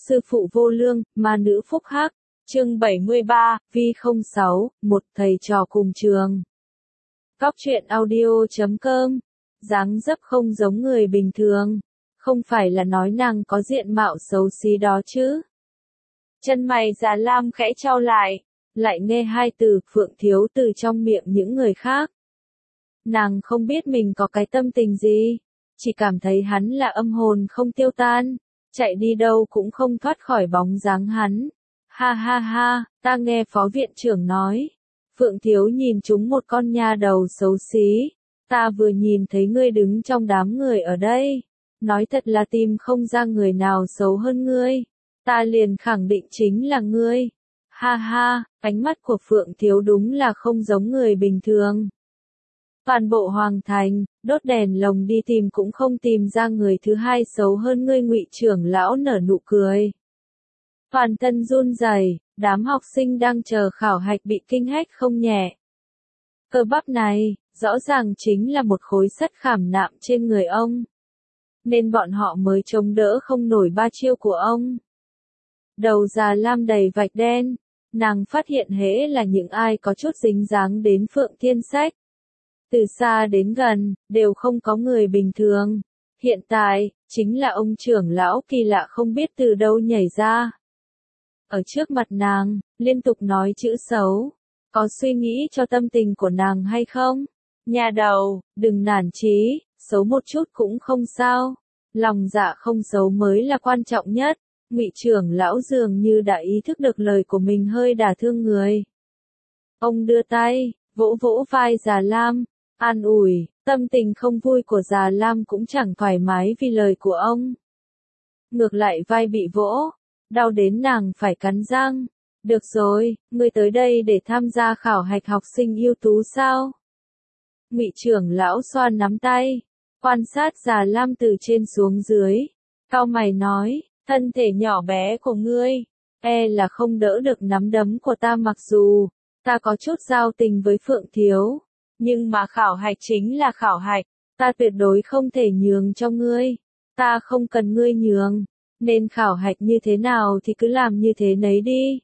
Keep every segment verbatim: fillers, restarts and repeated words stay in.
sư phụ vô lương, ma nữ phúc hắc. Chương bảy mươi ba, Vi không sáu, một thầy trò cùng trường. Góc truyện audio chấm com. Dáng dấp không giống người bình thường. Không phải là nói nàng có diện mạo xấu xí đó chứ. Chân mày Già Lam khẽ chau lại, lại nghe hai từ Phượng Thiếu từ trong miệng những người khác. Nàng không biết mình có cái tâm tình gì, chỉ cảm thấy hắn là âm hồn không tiêu tan, chạy đi đâu cũng không thoát khỏi bóng dáng hắn. Ha ha ha, ta nghe phó viện trưởng nói. Phượng Thiếu nhìn chúng một con nha đầu xấu xí. Ta vừa nhìn thấy ngươi đứng trong đám người ở đây. Nói thật là tìm không ra người nào xấu hơn ngươi. Ta liền khẳng định chính là ngươi. Ha ha, ánh mắt của Phượng Thiếu đúng là không giống người bình thường. Toàn bộ hoàng thành, đốt đèn lồng đi tìm cũng không tìm ra người thứ hai xấu hơn ngươi. Ngụy trưởng lão nở nụ cười. Toàn thân run rẩy, đám học sinh đang chờ khảo hạch bị kinh hách không nhẹ. Cơ bắp này, rõ ràng chính là một khối sắt khảm nạm trên người ông. Nên bọn họ mới chống đỡ không nổi ba chiêu của ông. Đầu Già Lam đầy vạch đen, nàng phát hiện hễ là những ai có chút dính dáng đến Phượng Thiên Sách. Từ xa đến gần, đều không có người bình thường. Hiện tại, chính là ông trưởng lão kỳ lạ không biết từ đâu nhảy ra. Ở trước mặt nàng, liên tục nói chữ xấu. Có suy nghĩ cho tâm tình của nàng hay không? Nhà đầu, đừng nản chí, xấu một chút cũng không sao. Lòng dạ không xấu mới là quan trọng nhất. Ngụy trưởng lão dường như đã ý thức được lời của mình hơi đả thương người. Ông đưa tay, vỗ vỗ vai Già Lam, an ủi, tâm tình không vui của Già Lam cũng chẳng thoải mái vì lời của ông. Ngược lại vai bị vỗ, đau đến nàng phải cắn răng. Được rồi, ngươi tới đây để tham gia khảo hạch học sinh ưu tú sao? Ngụy trưởng lão xoa nắm tay, quan sát Già Lam từ trên xuống dưới, cau mày nói, thân thể nhỏ bé của ngươi, e là không đỡ được nắm đấm của ta. Mặc dù ta có chút giao tình với Phượng Thiếu, nhưng mà khảo hạch chính là khảo hạch, ta tuyệt đối không thể nhường cho ngươi. Ta không cần ngươi nhường, nên khảo hạch như thế nào thì cứ làm như thế nấy đi.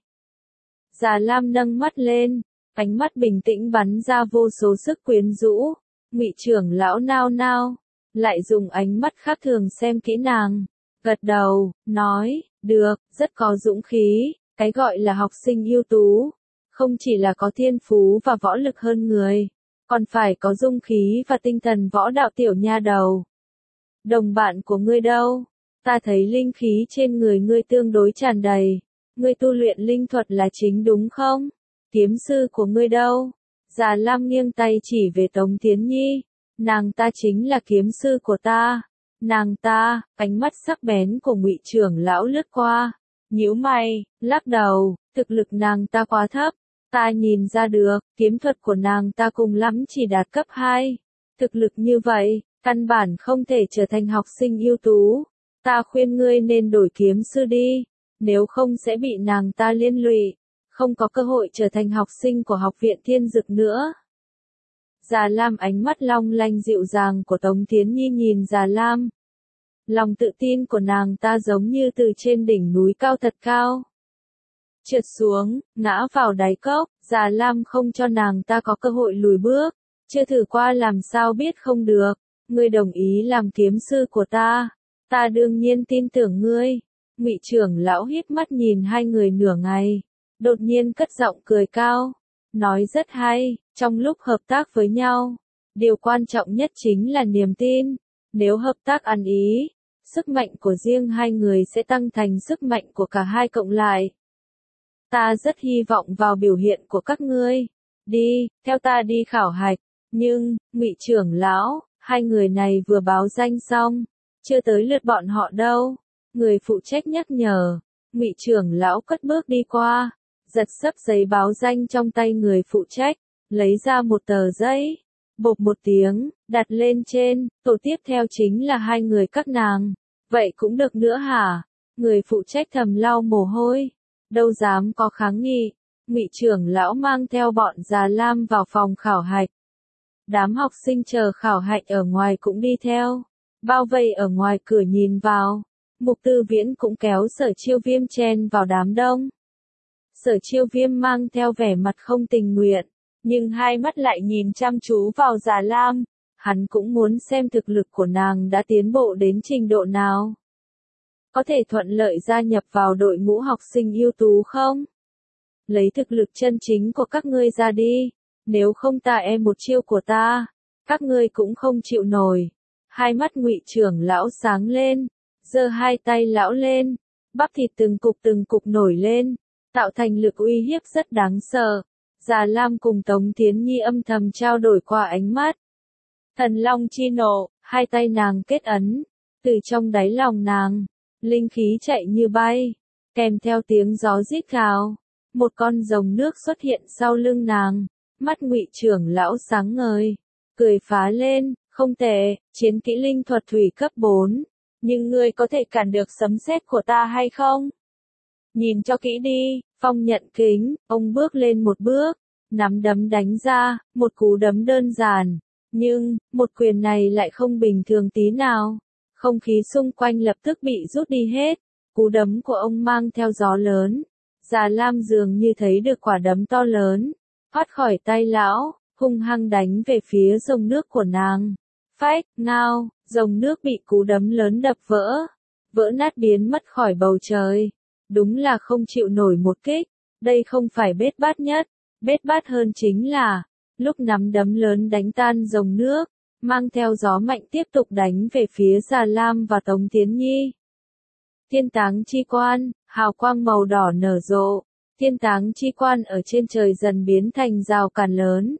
Già Lam nâng mắt lên, ánh mắt bình tĩnh bắn ra vô số sức quyến rũ. Ngụy trưởng lão nao nao, lại dùng ánh mắt khác thường xem kỹ nàng, gật đầu, nói, được, rất có dũng khí. Cái gọi là học sinh ưu tú, không chỉ là có thiên phú và võ lực hơn người, còn phải có dung khí và tinh thần võ đạo. Tiểu nha đầu, đồng bạn của ngươi đâu? Ta thấy linh khí trên người ngươi tương đối tràn đầy. Ngươi tu luyện linh thuật là chính đúng không? Kiếm sư của ngươi đâu? Già Lam nghiêng tay chỉ về Tống Thiến Nhi. Nàng ta chính là kiếm sư của ta. Nàng ta, ánh mắt sắc bén của Ngụy trưởng lão lướt qua. Nhíu mày, lắc đầu, thực lực nàng ta quá thấp. Ta nhìn ra được, kiếm thuật của nàng ta cùng lắm chỉ đạt cấp hai. Thực lực như vậy, căn bản không thể trở thành học sinh ưu tú. Ta khuyên ngươi nên đổi kiếm sư đi, nếu không sẽ bị nàng ta liên lụy, không có cơ hội trở thành học sinh của học viện Thiên Dực nữa. Già Lam ánh mắt long lanh dịu dàng của Tống Thiến Nhi nhìn Già Lam. Lòng tự tin của nàng ta giống như từ trên đỉnh núi cao thật cao. Trượt xuống, ngã vào đáy cốc. Già Lam không cho nàng ta có cơ hội lùi bước. Chưa thử qua làm sao biết không được. Ngươi đồng ý làm kiếm sư của ta, ta đương nhiên tin tưởng ngươi. Ngụy trưởng lão híp mắt nhìn hai người nửa ngày, đột nhiên cất giọng cười cao, nói rất hay. Trong lúc hợp tác với nhau, điều quan trọng nhất chính là niềm tin. Nếu hợp tác ăn ý, sức mạnh của riêng hai người sẽ tăng thành sức mạnh của cả hai cộng lại. Ta rất hy vọng vào biểu hiện của các ngươi. Đi, theo ta đi khảo hạch. Nhưng, Ngụy trưởng lão, hai người này vừa báo danh xong, chưa tới lượt bọn họ đâu. Người phụ trách nhắc nhở. Ngụy trưởng lão cất bước đi qua, giật xấp giấy báo danh trong tay người phụ trách, lấy ra một tờ giấy, bộp một tiếng, đặt lên trên. Tổ tiếp theo chính là hai người các nàng. Vậy cũng được nữa hả? Người phụ trách thầm lau mồ hôi, đâu dám có kháng nghị. Ngụy trưởng lão mang theo bọn Già Lam vào phòng khảo hạch. Đám học sinh chờ khảo hạch ở ngoài cũng đi theo, bao vây ở ngoài cửa nhìn vào. Mục Tư Viễn cũng kéo Sở Chiêu Viêm chen vào đám đông. Sở Chiêu Viêm mang theo vẻ mặt không tình nguyện, nhưng hai mắt lại nhìn chăm chú vào Già Lam, hắn cũng muốn xem thực lực của nàng đã tiến bộ đến trình độ nào. Có thể thuận lợi gia nhập vào đội ngũ học sinh ưu tú không? Lấy thực lực chân chính của các ngươi ra đi, nếu không ta e một chiêu của ta, các ngươi cũng không chịu nổi. Hai mắt Ngụy trưởng lão sáng lên, giơ hai tay lão lên, bắp thịt từng cục từng cục nổi lên, tạo thành lực uy hiếp rất đáng sợ. Già Lam cùng Tống Thiến Nhi âm thầm trao đổi qua ánh mắt. Thần long chi nộ, hai tay nàng kết ấn, từ trong đáy lòng nàng, linh khí chạy như bay, kèm theo tiếng gió rít gào, một con rồng nước xuất hiện sau lưng nàng, mắt Ngụy trưởng lão sáng ngời, cười phá lên, không tệ, chiến kỹ linh thuật thủy cấp bốn, nhưng ngươi có thể cản được sấm sét của ta hay không? Nhìn cho kỹ đi, Phong nhận kính, ông bước lên một bước, nắm đấm đánh ra, một cú đấm đơn giản, nhưng, một quyền này lại không bình thường tí nào. Không khí xung quanh lập tức bị rút đi hết, cú đấm của ông mang theo gió lớn. Già Lam dường như thấy được quả đấm to lớn, thoát khỏi tay lão, hung hăng đánh về phía rồng nước của nàng. Phách, ngao, rồng nước bị cú đấm lớn đập vỡ, vỡ nát biến mất khỏi bầu trời. Đúng là không chịu nổi một kích, đây không phải bết bát nhất, bết bát hơn chính là, lúc nắm đấm lớn đánh tan rồng nước, mang theo gió mạnh tiếp tục đánh về phía Già Lam và Tống Thiến Nhi. Thiên táng chi quan, hào quang màu đỏ nở rộ, thiên táng chi quan ở trên trời dần biến thành rào cản lớn.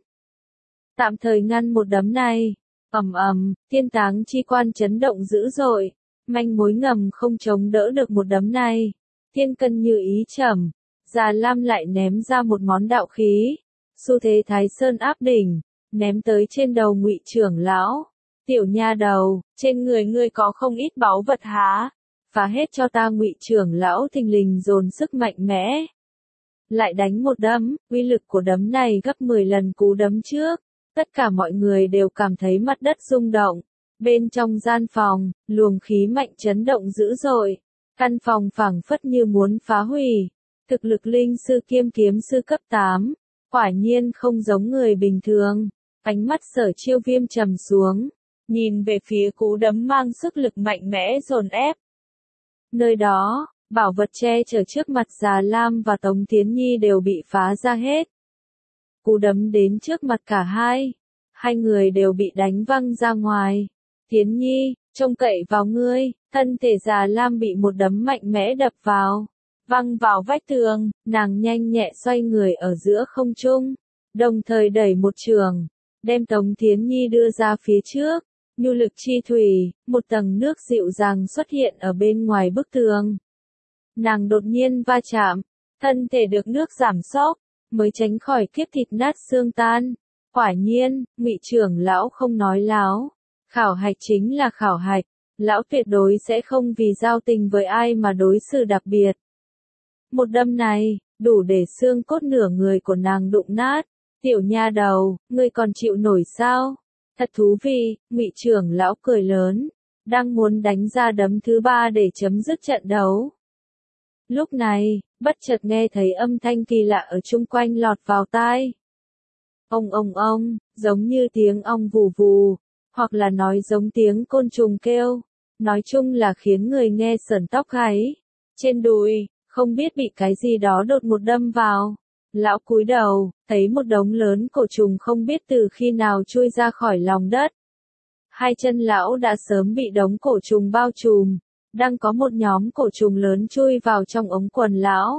Tạm thời ngăn một đấm này, ầm ầm, thiên táng chi quan chấn động dữ dội, manh mối ngầm không chống đỡ được một đấm này. Thiên cân như ý trầm, Già Lam lại ném ra một món đạo khí, xu thế Thái Sơn áp đỉnh, ném tới trên đầu Ngụy trưởng lão. Tiểu nha đầu, trên người ngươi có không ít báu vật há? Phá hết cho ta. Ngụy trưởng lão thình lình dồn sức mạnh mẽ, lại đánh một đấm, uy lực của đấm này gấp mười lần cú đấm trước. Tất cả mọi người đều cảm thấy mặt đất rung động. Bên trong gian phòng, luồng khí mạnh chấn động dữ dội. Căn phòng phảng phất như muốn phá hủy. Thực lực linh sư kiêm kiếm sư cấp tám, quả nhiên không giống người bình thường. Ánh mắt Sở Chiêu Viêm trầm xuống, nhìn về phía cú đấm mang sức lực mạnh mẽ dồn ép. Nơi đó, bảo vật che chở trước mặt Già Lam và Tống Thiến Nhi đều bị phá ra hết. Cú đấm đến trước mặt cả hai, hai người đều bị đánh văng ra ngoài. Thiến Nhi, trông cậy vào ngươi. Thân thể Già Lam bị một đấm mạnh mẽ đập vào, văng vào vách tường, nàng nhanh nhẹ xoay người ở giữa không trung, đồng thời đẩy một trường, đem Tống Thiến Nhi đưa ra phía trước. Nhu lực chi thủy, một tầng nước dịu dàng xuất hiện ở bên ngoài bức tường. Nàng đột nhiên va chạm, thân thể được nước giảm sóc, mới tránh khỏi kiếp thịt nát xương tan. Quả nhiên, Ngụy trưởng lão không nói láo, khảo hạch chính là khảo hạch. Lão tuyệt đối sẽ không vì giao tình với ai mà đối xử đặc biệt. Một đâm này, đủ để xương cốt nửa người của nàng đụng nát. Tiểu nha đầu, ngươi còn chịu nổi sao? Thật thú vị, Ngụy trưởng lão cười lớn, đang muốn đánh ra đấm thứ ba để chấm dứt trận đấu. Lúc này, bất chợt nghe thấy âm thanh kỳ lạ ở chung quanh lọt vào tai. Ông ông ông, giống như tiếng ong vù vù, hoặc là nói giống tiếng côn trùng kêu, nói chung là khiến người nghe sởn tóc gáy. Trên đùi, không biết bị cái gì đó đột một đâm vào. Lão cúi đầu, thấy một đống lớn cổ trùng không biết từ khi nào chui ra khỏi lòng đất. Hai chân lão đã sớm bị đống cổ trùng bao trùm, đang có một nhóm cổ trùng lớn chui vào trong ống quần lão.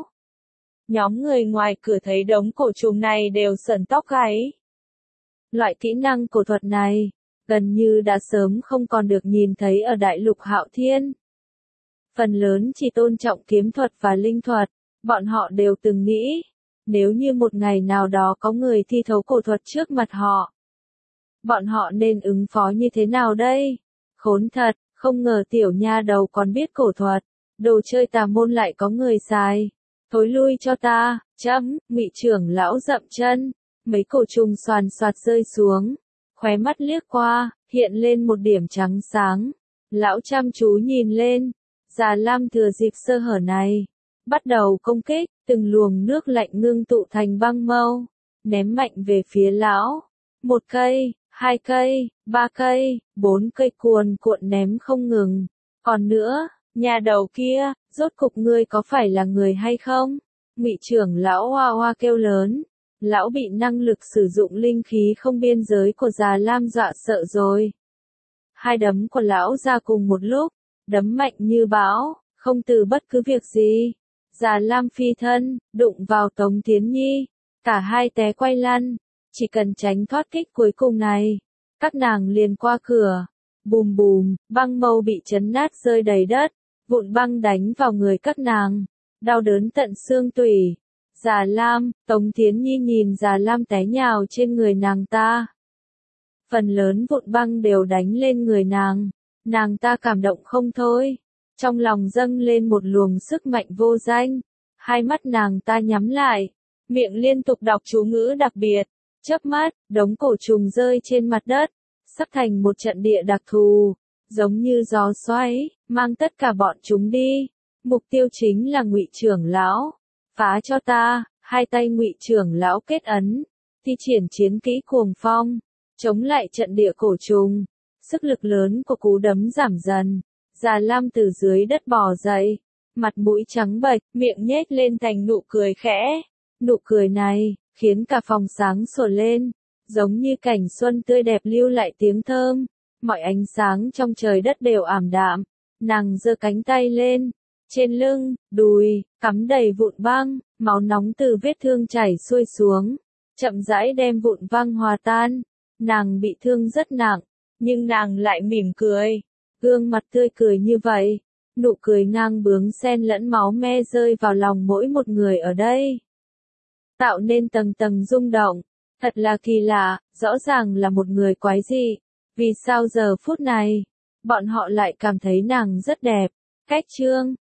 Nhóm người ngoài cửa thấy đống cổ trùng này đều sởn tóc gáy. Loại kỹ năng cổ thuật này, gần như đã sớm không còn được nhìn thấy ở đại lục Hạo Thiên. Phần lớn chỉ tôn trọng kiếm thuật và linh thuật, bọn họ đều từng nghĩ, nếu như một ngày nào đó có người thi thấu cổ thuật trước mặt họ, bọn họ nên ứng phó như thế nào đây? Khốn thật, không ngờ tiểu nha đầu còn biết cổ thuật, đồ chơi tà môn lại có người xài. Thối lui cho ta, chấm, Ngụy trưởng lão dậm chân, mấy cổ trùng xoàn xoạt rơi xuống, khóe mắt liếc qua, hiện lên một điểm trắng sáng. Lão chăm chú nhìn lên, Già Lam thừa dịp sơ hở này, bắt đầu công kích, từng luồng nước lạnh ngưng tụ thành băng mâu, ném mạnh về phía lão. Một cây, hai cây, ba cây, bốn cây cuồn cuộn ném không ngừng. Còn nữa, nhà đầu kia, rốt cục ngươi có phải là người hay không? Ngụy trưởng lão hoa hoa kêu lớn. Lão bị năng lực sử dụng linh khí không biên giới của Già Lam dọa sợ rồi. Hai đấm của lão ra cùng một lúc, đấm mạnh như bão, không từ bất cứ việc gì. Già Lam phi thân, đụng vào Tống Thiến Nhi, cả hai té quay lăn, chỉ cần tránh thoát kích cuối cùng này, các nàng liền qua cửa. Bùm bùm, băng mâu bị chấn nát rơi đầy đất, vụn băng đánh vào người các nàng, đau đớn tận xương tủy. Già Lam, Tống Thiến Nhi nhìn Già Lam té nhào trên người nàng ta. Phần lớn vụn băng đều đánh lên người nàng, nàng ta cảm động không thôi. Trong lòng dâng lên một luồng sức mạnh vô danh, hai mắt nàng ta nhắm lại, miệng liên tục đọc chú ngữ đặc biệt, chớp mắt, đống cổ trùng rơi trên mặt đất, sắp thành một trận địa đặc thù, giống như gió xoáy, mang tất cả bọn chúng đi. Mục tiêu chính là Ngụy trưởng lão. Phá cho ta, hai tay Ngụy trưởng lão kết ấn, thi triển chiến kỹ cuồng phong, chống lại trận địa cổ trùng. Sức lực lớn của cú đấm giảm dần. Già Lam từ dưới đất bò dậy, mặt mũi trắng bệch, miệng nhếch lên thành nụ cười khẽ. Nụ cười này, khiến cả phòng sáng sủa lên, giống như cảnh xuân tươi đẹp lưu lại tiếng thơm. Mọi ánh sáng trong trời đất đều ảm đạm. Nàng giơ cánh tay lên, trên lưng, đùi, cắm đầy vụn băng, máu nóng từ vết thương chảy xuôi xuống, chậm rãi đem vụn băng hòa tan. Nàng bị thương rất nặng, nhưng nàng lại mỉm cười. Gương mặt tươi cười như vậy, nụ cười ngang bướng xen lẫn máu me rơi vào lòng mỗi một người ở đây, tạo nên tầng tầng rung động. Thật là kỳ lạ, rõ ràng là một người quái dị. Vì sao giờ phút này, bọn họ lại cảm thấy nàng rất đẹp? Cách chương